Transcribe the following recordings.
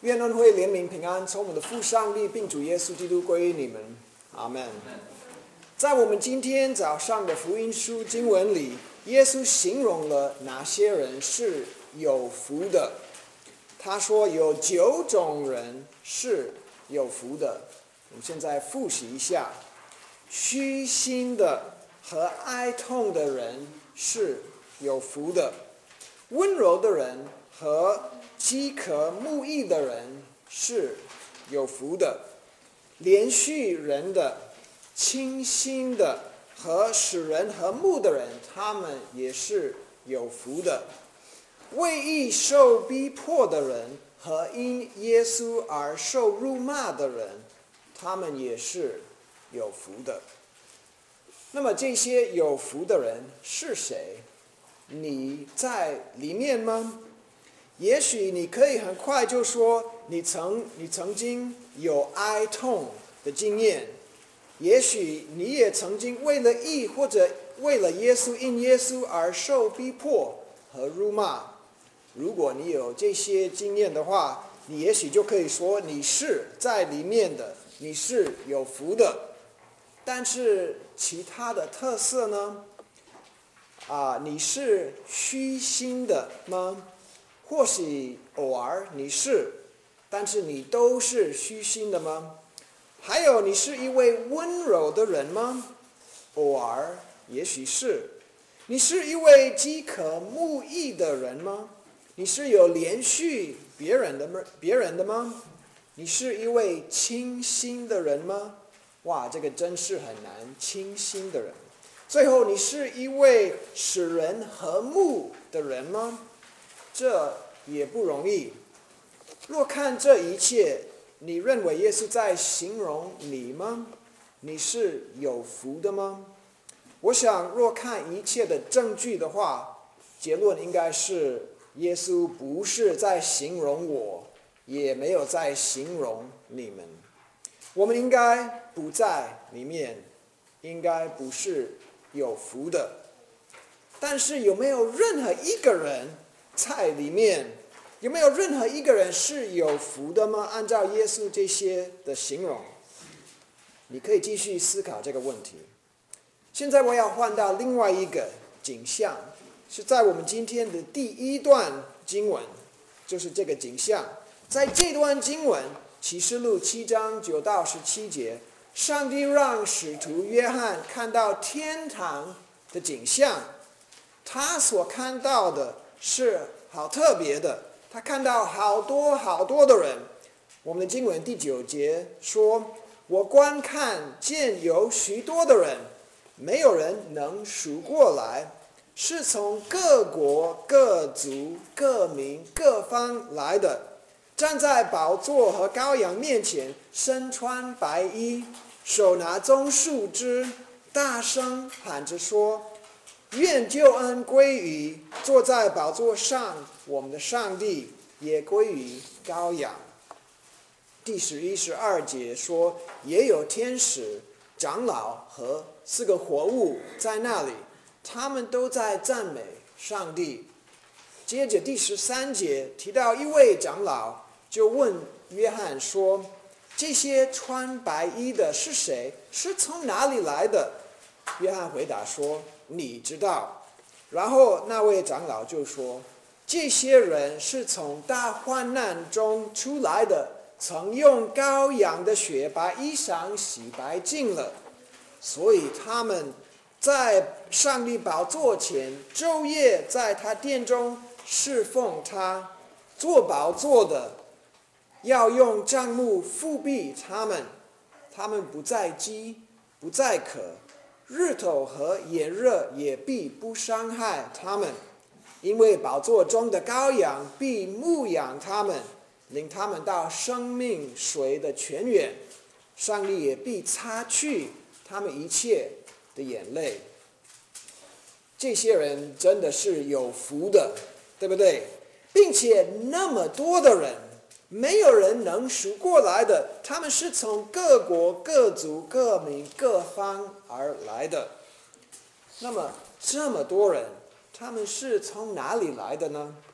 愿恩惠、怜悯、平安从我们的父上帝并主耶稣基督归于你们，阿们。在我们今天早上的福音书经文里，耶稣形容了哪些人是有福的？他说有9种人是有福的。我们现在复习一下：虚心的和哀痛的人是有福的；温柔的人和饥渴慕义的人是有福的；连续人的、清心的和使人和睦的人，他们也是有福的；为义受逼迫的人和因耶稣而受辱骂的人，他们也是有福的。那么这些有福的人是谁？你在里面吗？也许你可以很快就说你曾经有哀痛的经验，也许你也曾经为了义或者为了耶稣因耶稣而受逼迫和辱骂。如果你有这些经验的话，你也许就可以说你是在里面的，你是有福的。但是其他的特色呢？你是虚心的吗？或许偶尔你是，但是你都是虚心的吗？还有，你是一位温柔的人吗？偶尔也许是。你是一位饥渴慕义的人吗？你是有连续别人的吗？你是一位清心的人吗？哇，这个真是很难，清心的人。最后，你是一位使人和睦的人吗？这也不容易。若看这一切，你认为耶稣在形容你吗？你是有福的吗？我想，若看一切的证据的话，结论应该是耶稣不是在形容我，也没有在形容你们。我们应该不在里面，应该不是有福的。但是有没有任何一个人在里面？有没有任何一个人是有福的吗？按照耶稣这些的形容，你可以继续思考这个问题。现在我要换到另外一个景象，是在我们今天的第一段经文，就是这个景象。在这段经文启示录7章9到17节，上帝让使徒约翰看到天堂的景象。他所看到的是好特别的，他看到好多好多的人。我们的经文第9节说，我观看见有许多的人，没有人能数过来，是从各国各族各民各方来的，站在宝座和羔羊面前，身穿白衣，手拿棕树枝，大声喊着说，愿救恩归于坐在宝座上我们的上帝，也归于羔羊。第11、12节说，也有天使、长老和4个活物在那里，他们都在赞美上帝。接着第13节提到一位长老，就问约翰说，这些穿白衣的是谁？是从哪里来的？约翰回答说，你知道。然后那位长老就说，这些人是从大患难中出来的，曾用羔羊的血把衣裳洗白净了，所以他们在上帝宝座前昼夜在他殿中侍奉他。做宝座的要用帐幕覆庇他们，他们不再饥不再渴，日头和炎热也必不伤害他们，因为宝座中的羔羊必牧养他们，领他们到生命水的泉源，上帝也必擦去他们一切的眼泪。这些人真的是有福的，对不对？并且那么多的人，没有人能数过来的，他们是从各国各族各民各方而来的。那么这么多人，他们是从哪里来的呢？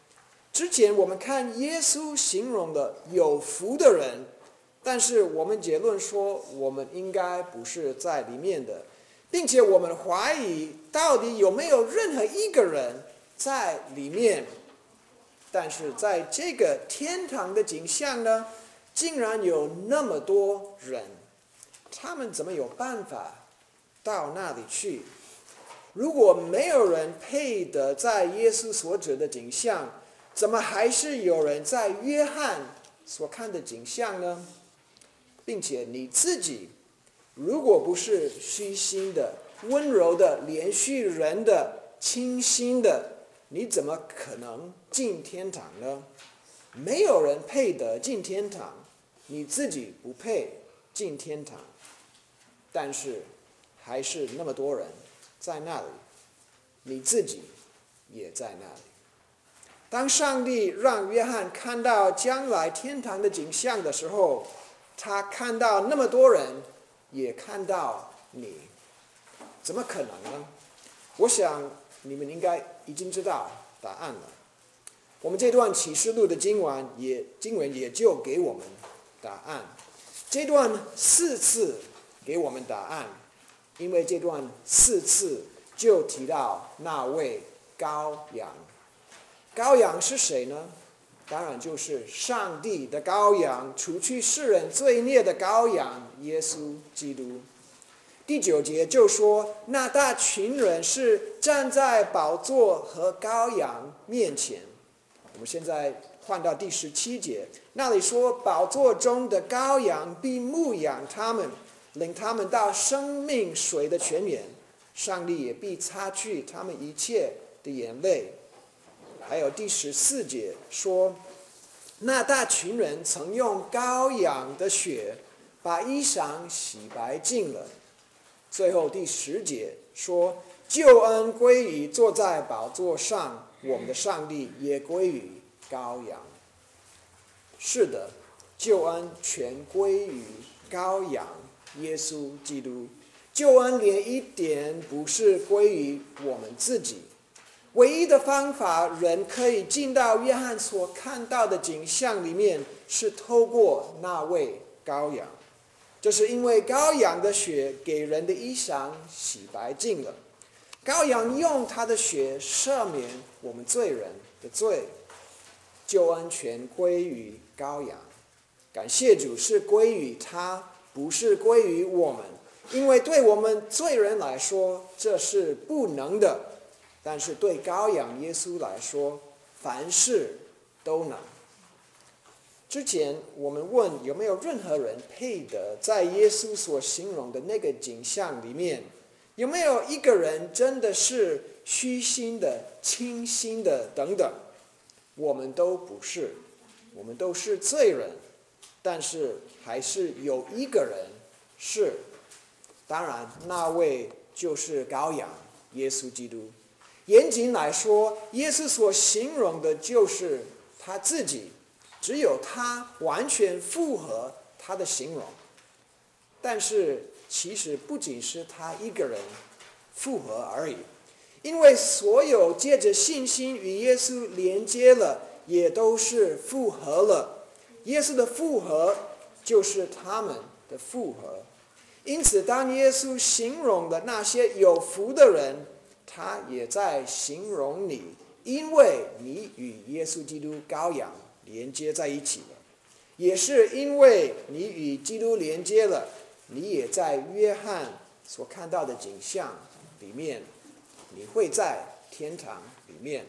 之前我们看耶稣形容了有福的人，但是我们结论说我们应该不是在里面的，并且我们怀疑到底有没有任何一个人在里面。但是在这个天堂的景象呢，竟然有那么多人，他们怎么有办法到那里去？如果没有人配得在耶稣所指的景象，怎么还是有人在约翰所看的景象呢？并且你自己如果不是虚心的、温柔的、连续人的、清心的，你怎么可能进天堂呢？没有人配得进天堂，你自己不配进天堂，但是还是那么多人在那里，你自己也在那里。当上帝让约翰看到将来天堂的景象的时候，他看到那么多人，也看到你，怎么可能呢？我想你们应该已经知道答案了。我们这段启示录的经文也就给我们答案。这段4次给我们答案，因为这段4次就提到那位羔羊。羔羊是谁呢？当然就是上帝的羔羊，除去世人罪孽的羔羊，耶稣基督。第9节就说，那大群人是站在宝座和羔羊面前。我们现在换到第17节，那里说，宝座中的羔羊必牧养他们，领他们到生命水的泉源，上帝也必擦去他们一切的眼泪。还有第14节说，那大群人曾用羔羊的血把衣裳洗白净了。最后第10节说，救恩归于坐在宝座上我们的上帝，也归于羔羊。是的，救恩全归于羔羊耶稣基督，救恩连一点不是归于我们自己。唯一的方法，人可以进到约翰所看到的景象里面，是透过那位羔羊。这是因为羔羊的血给人的衣裳洗白净了，羔羊用他的血赦免我们罪人的罪，救恩全归于羔羊。感谢主，是归于他，不是归于我们，因为对我们罪人来说这是不能的，但是对羔羊耶稣来说，凡事都能。之前我们问有没有任何人配得在耶稣所形容的那个景象里面，有没有一个人真的是虚心的、清心的等等，我们都不是，我们都是罪人，但是还是有一个人是，当然那位就是羔羊耶稣基督。严谨来说，耶稣所形容的就是他自己，只有他完全符合他的形容。但是其实不仅是他一个人符合而已，因为所有借着信心与耶稣连接了，也都是复合了。耶稣的复合就是他们的复合。因此当耶稣形容的那些有福的人，他也在形容你，因为你与耶稣基督羔羊连接在一起了，也是因为你与基督连接了，你也在约翰所看到的景象里面，你会在天堂里面。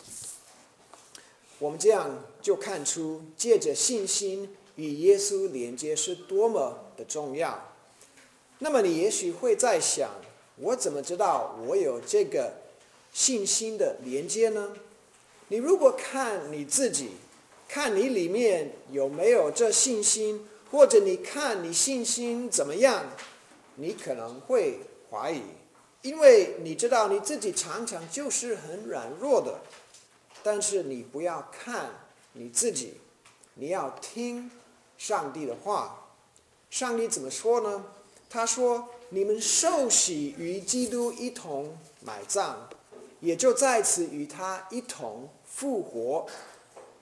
我们这样就看出借着信心与耶稣连接是多么的重要。那么你也许会在想，我怎么知道我有这个信心的连接呢？你如果看你自己，看你里面有没有这信心，或者你看你信心怎么样，你可能会怀疑，因为你知道你自己常常就是很软弱的。但是你不要看你自己，你要听上帝的话。上帝怎么说呢？他说，你们受洗与基督一同埋葬，也就在此与他一同复活。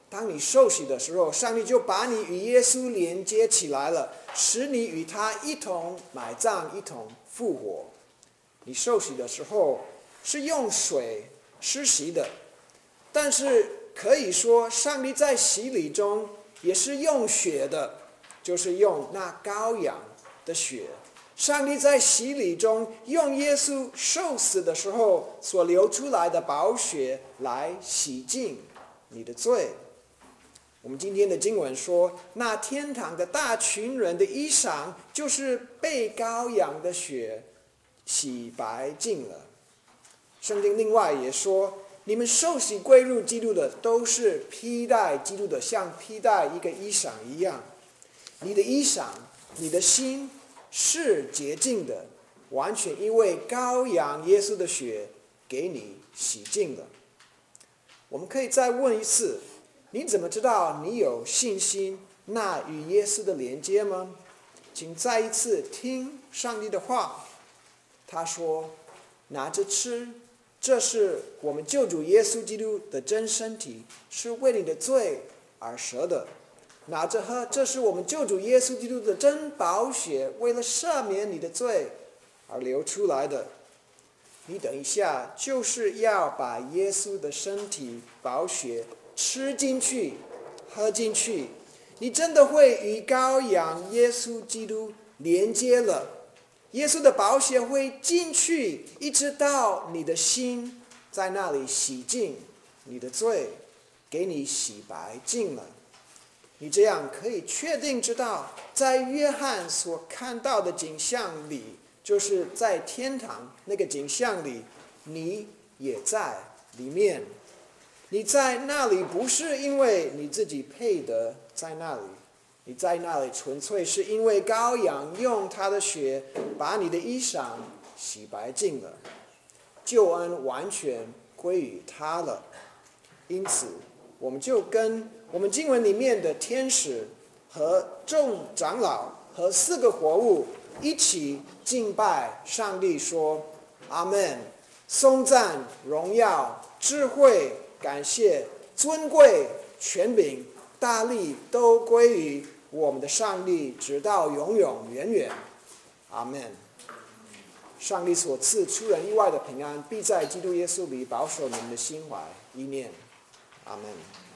当你受洗的时候，上帝就把你与耶稣连接起来了，使你与他一同埋葬，一同复活。你受洗的时候是用水施洗的，但是可以说上帝在洗礼中也是用血的，就是用那羔羊的血。上帝在洗礼中用耶稣受死的时候所流出来的宝血来洗净你的罪。我们今天的经文说，那天堂的大群人的衣裳就是被羔羊的血洗白净了。圣经另外也说，你们受洗归入基督的都是披戴基督的，像披戴一个衣裳一样。你的衣裳，你的心是洁净的，完全因为羔羊耶稣的血给你洗净了。我们可以再问一次，你怎么知道你有信心那与耶稣的连接吗？请再一次听上帝的话。他说，拿着吃，这是我们救主耶稣基督的真身体，是为你的罪而舍的。拿着喝，这是我们救主耶稣基督的真宝血，为了赦免你的罪而流出来的。你等一下就是要把耶稣的身体宝血吃进去，喝进去，你真的会与羔羊耶稣基督连接了。耶稣的宝血会进去，一直到你的心，在那里洗净你的罪，给你洗白净了。你这样可以确定知道，在约翰所看到的景象里，就是在天堂那个景象里，你也在里面。你在那里不是因为你自己配得在那里，你在那里纯粹是因为羔羊用他的血把你的衣裳洗白净了，救恩完全归于他了。因此我们就跟我们经文里面的天使和众长老和4个活物一起敬拜上帝，说阿们，颂赞、荣耀、智慧、感谢、尊贵、权柄、大力都归于我们的上帝，直到永永远远。阿们。上帝所赐出人意外的平安，必在基督耶稣里保守你们的心怀意念。阿们。